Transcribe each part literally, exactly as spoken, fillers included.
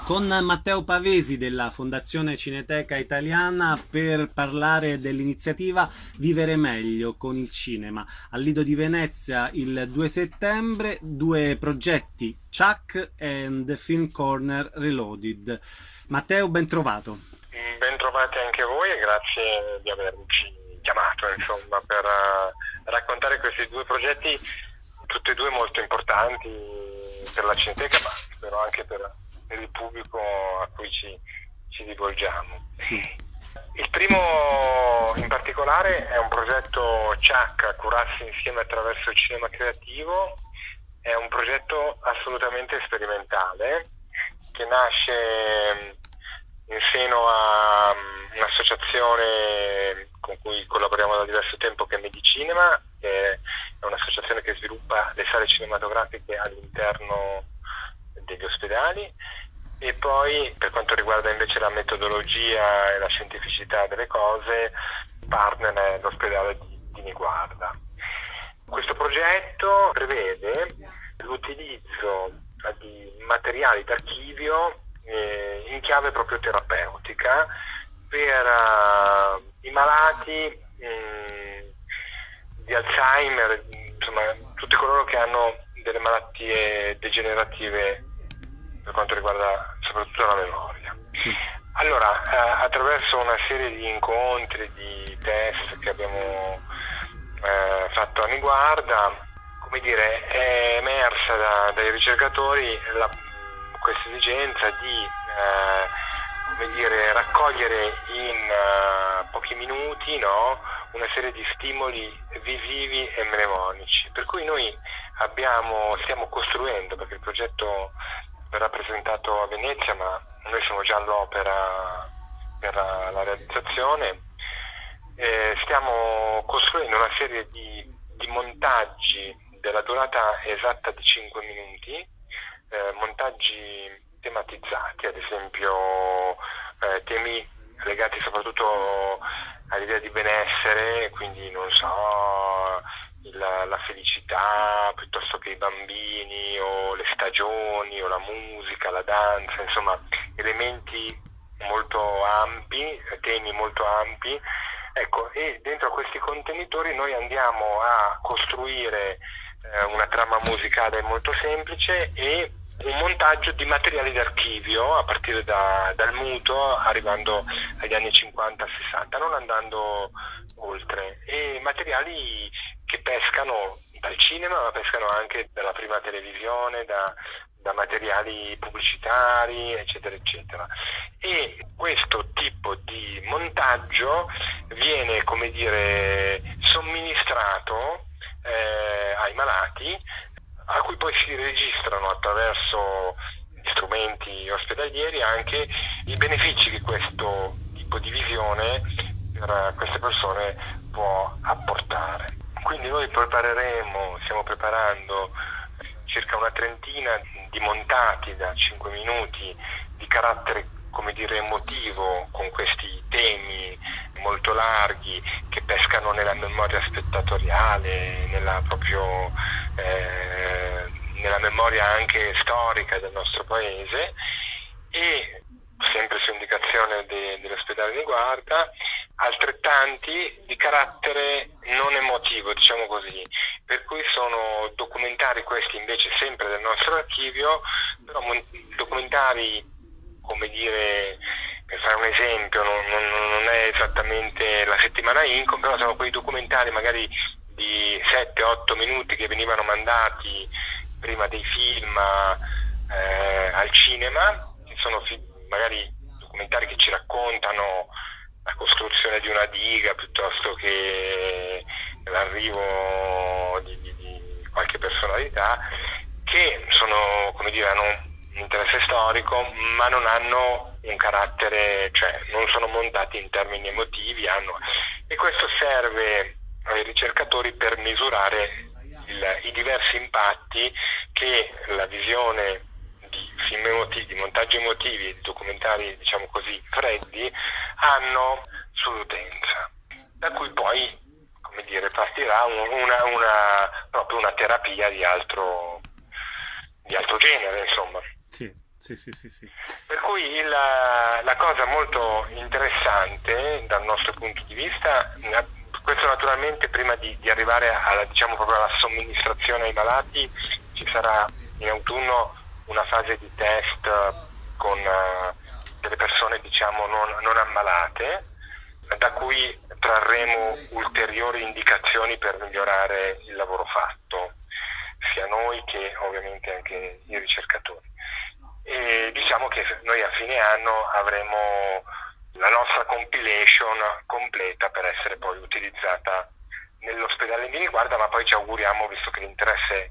con Matteo Pavesi della Fondazione Cineteca Italiana per parlare dell'iniziativa Vivere Meglio con il Cinema. Al Lido di Venezia il due settembre, due progetti, Chuck and The Film Corner Reloaded. Matteo, ben trovato. Ben trovati anche voi e grazie di averci chiamato, insomma, per uh, raccontare questi due progetti, tutti e due molto importanti per la Cineteca, ma spero anche per, per il pubblico a cui ci, ci rivolgiamo. Sì. Il primo in particolare è un progetto Chuck, a curarsi insieme attraverso il cinema creativo. È un progetto assolutamente sperimentale che nasce in seno a un'associazione con cui collaboriamo da diverso tempo, che è Medicinema, che è un'associazione che sviluppa le sale cinematografiche all'interno degli ospedali. E poi, per quanto riguarda invece la metodologia e la scientificità delle cose, il partner è l'ospedale di, di Niguarda. Questo progetto prevede l'utilizzo di materiali d'archivio eh, in chiave proprio terapeutica per uh, i malati mh, di Alzheimer, insomma tutti coloro che hanno delle malattie degenerative per quanto riguarda soprattutto la memoria. Sì. Allora, eh, attraverso una serie di incontri, di test che abbiamo eh, fatto a Niguarda, come dire, è emersa da, dai ricercatori la, questa esigenza di eh, come dire, raccogliere in uh, pochi minuti, no, una serie di stimoli visivi e mnemonici. Per cui noi abbiamo, stiamo costruendo, perché il progetto verrà presentato a Venezia, ma noi siamo già all'opera per la, la realizzazione, eh, stiamo costruendo una serie di, di montaggi della durata esatta di cinque minuti, eh, montaggi tematizzati, ad esempio eh, temi legati soprattutto all'idea di benessere, quindi non so, il, la felicità piuttosto che i bambini o le stagioni o la musica, la danza, insomma elementi molto ampi, temi molto ampi. Ecco, e dentro a questi contenitori noi andiamo a costruire eh, una trama musicale molto semplice e un montaggio di materiali d'archivio a partire da, dal muto, arrivando agli anni cinquanta sessanta, non andando oltre, e materiali che pescano dal cinema, ma pescano anche dalla prima televisione, da, da materiali pubblicitari, eccetera, eccetera. E questo tipo di montaggio viene, come dire, somministrato eh, ai malati, a cui poi si registrano attraverso strumenti ospedalieri anche i benefici che questo tipo di visione per queste persone può apportare. Quindi noi prepareremo, stiamo preparando circa una trentina di montati da cinque minuti di carattere, come dire, emotivo, con questi temi molto larghi che pescano nella memoria spettatoriale, nella proprio eh, nella memoria anche storica del nostro paese, e sempre su indicazione de, dell'ospedale di Niguarda altrettanti di carattere non emotivo, diciamo così, per cui sono documentari questi invece sempre del nostro archivio, però documentari, come dire, per fare un esempio, non, non, non è esattamente la settimana Incom, però sono quei documentari magari di sette otto minuti che venivano mandati prima dei film eh, al cinema, che sono fi- magari documentari che ci raccontano la costruzione di una diga piuttosto che l'arrivo di, di, di qualche personalità, che sono, come dire, hanno un interesse storico, ma non hanno un carattere, cioè non sono montati in termini emotivi, hanno, e questo serve ai ricercatori per misurare il, i diversi impatti che la visione di film emotivi, di montaggi emotivi e di documentari, diciamo così, freddi hanno sull'utenza, da cui poi, come dire, partirà una, una proprio una terapia di altro di altro genere, insomma. Sì. Sì, sì, sì, sì. Per cui il, la cosa molto interessante dal nostro punto di vista, questo naturalmente prima di, di arrivare alla, diciamo, proprio alla somministrazione ai malati, ci sarà in autunno una fase di test con uh, delle persone, diciamo, non, non ammalate, da cui trarremo ulteriori indicazioni per migliorare il lavoro fatto, sia noi che ovviamente anche i ricercatori. E diciamo che noi a fine anno avremo la nostra compilation completa per essere poi utilizzata nell'ospedale di Niguarda, ma poi ci auguriamo, visto che l'interesse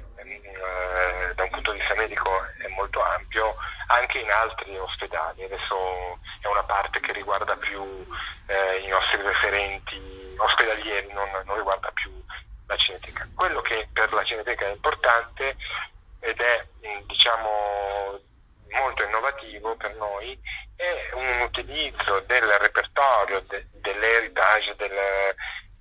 eh, da un punto di vista medico è molto ampio, anche in altri ospedali. Adesso è una parte che riguarda più eh, i nostri referenti ospedalieri, non, non riguarda più la Cineteca. Quello che per la Cineteca è importante ed è, diciamo, molto innovativo per noi, è un utilizzo del repertorio, de, dell'heritage, del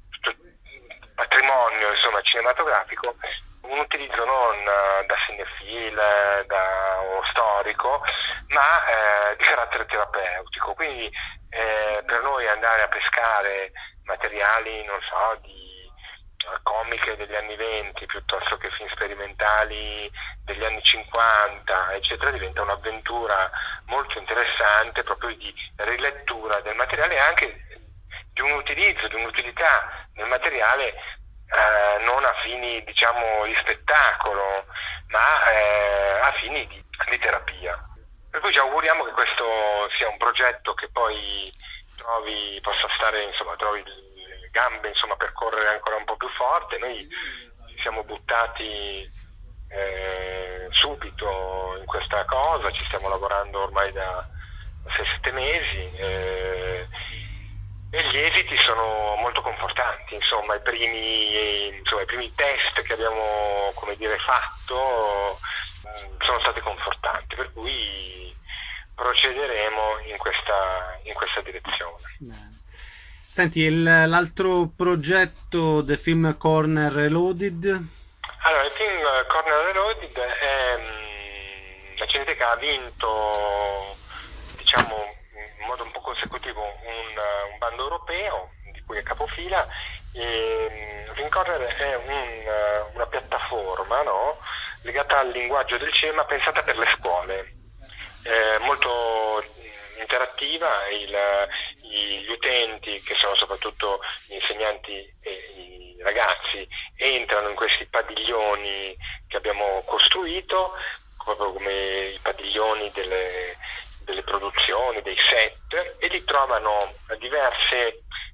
patrimonio, insomma, cinematografico, un utilizzo non da cinefile, da o storico, ma eh, di carattere terapeutico. Quindi eh, per noi andare a pescare materiali, non so, di comiche degli anni venti piuttosto che film sperimentali degli anni cinquanta, eccetera, diventa un'avventura molto interessante, proprio di rilettura del materiale e anche di un utilizzo, di un'utilità del materiale eh, non a fini, diciamo, di spettacolo, ma eh, a fini di, di terapia. Per cui ci auguriamo che questo sia un progetto che poi trovi, possa stare, insomma, trovi le gambe, insomma, per correre ancora un po' più forte. Noi ci siamo buttati eh, subito in questa cosa, ci stiamo lavorando ormai da sei sette mesi eh, e gli esiti sono molto confortanti. Insomma, i primi, insomma, i primi test che abbiamo, come dire, fatto sono stati confortanti, per cui procederemo in questa, in questa direzione. Bene. Senti, il, l'altro progetto, The Film Corner Reloaded? Allora, il Film Corner Reloaded è, la Cineteca ha vinto, diciamo, in modo un po' consecutivo un, un bando europeo di cui è capofila. E Film Corner è un, una piattaforma, no, legata al linguaggio del cinema, pensata per le scuole, eh, molto interattiva. Il, gli utenti, che sono soprattutto gli insegnanti e i ragazzi, entrano in questi padiglioni che abbiamo costruito, proprio come i padiglioni delle, delle produzioni, dei set, e li trovano diverse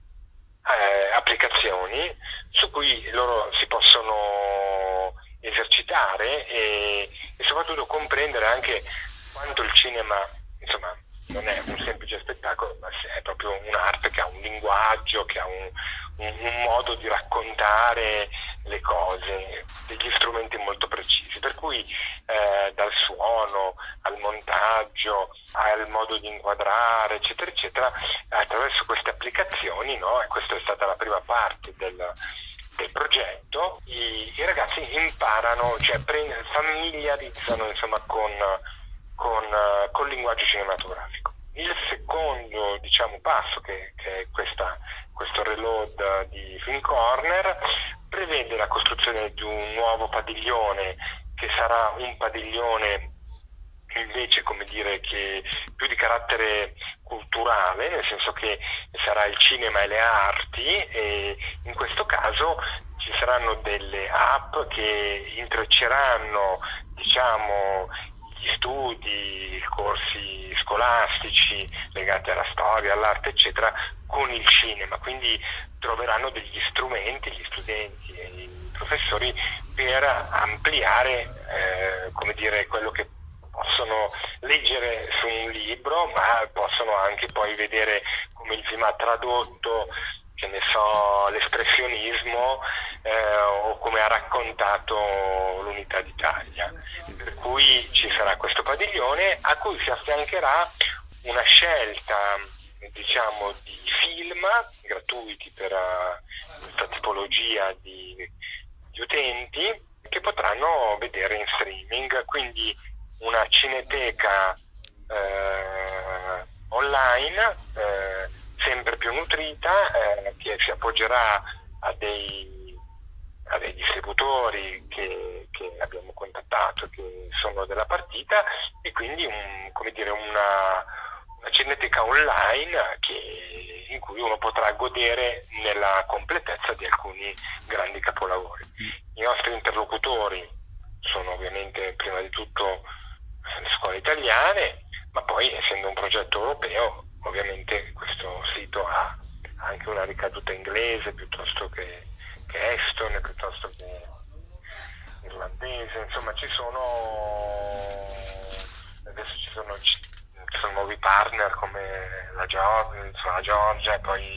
eh, applicazioni su cui loro si possono esercitare e, e soprattutto comprendere anche quanto il cinema, insomma, non è un semplice spettacolo, ma è proprio un'arte che ha un linguaggio, che ha un, un, un modo di raccontare le cose, degli strumenti molto precisi, per cui eh, dal suono al montaggio al modo di inquadrare, eccetera eccetera, attraverso queste applicazioni, no? E questa è stata la prima parte del, del progetto. I, i ragazzi imparano, cioè pre- familiarizzano, insomma, con Con, uh, col linguaggio cinematografico. Il secondo, diciamo, passo, che, che è questa, questo reload di Film Corner, prevede la costruzione di un nuovo padiglione, che sarà un padiglione invece, come dire, che più di carattere culturale, nel senso che sarà il cinema e le arti, e in questo caso ci saranno delle app che intrecceranno, diciamo, gli studi, i corsi scolastici legati alla storia, all'arte, eccetera, con il cinema. Quindi troveranno degli strumenti, gli studenti e i professori, per ampliare eh, come dire, quello che possono leggere su un libro, ma possono anche poi vedere come il film ha tradotto, che ne so, l'espressionismo eh, o come ha raccontato l'Unità d'Italia. Per cui ci sarà questo padiglione a cui si affiancherà una scelta, diciamo, di film gratuiti per uh, questa tipologia di, di utenti, che potranno vedere in streaming. Quindi una cineteca eh, online eh, sempre più nutrita, eh, che si appoggerà a dei, a dei distributori che, che abbiamo contattato, che sono della partita, e quindi un, come dire, una, una cineteca online che, in cui uno potrà godere nella completezza di alcuni grandi capolavori. I nostri interlocutori sono ovviamente prima di tutto le scuole italiane, ma poi, essendo un progetto europeo, ovviamente questo sito ha anche una ricaduta inglese piuttosto che, che estone, piuttosto che irlandese. Insomma, ci sono adesso ci sono, ci sono nuovi partner come la Georgia, la Georgia, poi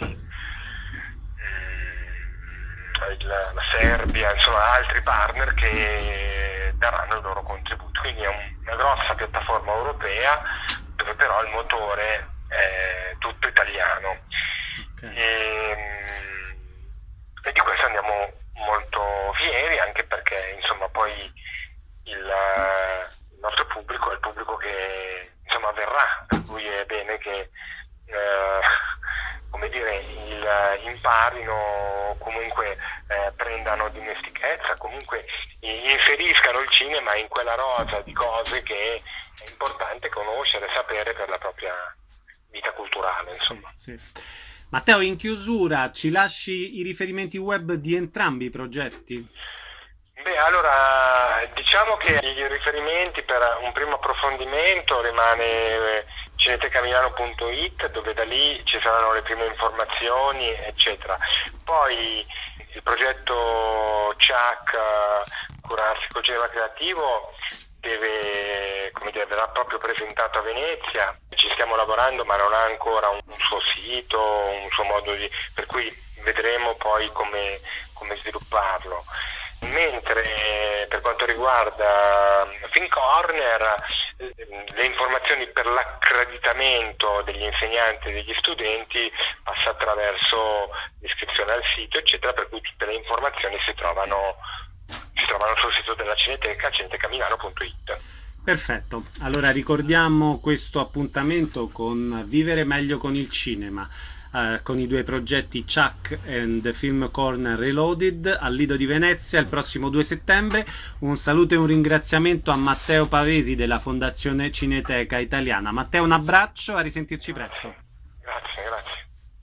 mm, il, la Serbia, insomma altri partner che daranno il loro contributo. Quindi è un, una grossa piattaforma europea dove però il motore è tutto italiano. Okay. E, e di questo andiamo molto fieri, anche perché insomma poi il, il nostro pubblico è il pubblico che insomma verrà, per cui è bene che eh, come dire, il, imparino, comunque eh, prendano dimestichezza, comunque inseriscano il cinema in quella rosa di cose che è importante conoscere, sapere per la propria vita culturale, insomma. Sì, sì. Matteo, in chiusura ci lasci i riferimenti web di entrambi i progetti? Beh, allora, diciamo che i riferimenti per un primo approfondimento rimane cinetecamilano punto it, dove da lì ci saranno le prime informazioni, eccetera. Poi il progetto C A C, Curarsi col Cinema Creativo, deve, come dire, verrà proprio presentato a Venezia. Ci stiamo lavorando, ma non ha ancora un, un suo sito, un suo modo di, per cui vedremo poi come, come svilupparlo. Mentre per quanto riguarda Film Corner, le informazioni per l'accreditamento degli insegnanti e degli studenti passa attraverso l'iscrizione al sito, eccetera, per cui tutte le informazioni si trovano si trovano sul sito della Cineteca, cinetecamilano punto it. Perfetto, allora ricordiamo questo appuntamento con Vivere meglio con il cinema, eh, con i due progetti C A C and Film Corner Reloaded al Lido di Venezia il prossimo due settembre. Un saluto e un ringraziamento a Matteo Pavesi della Fondazione Cineteca Italiana. Matteo, un abbraccio, a risentirci presto. Grazie, grazie.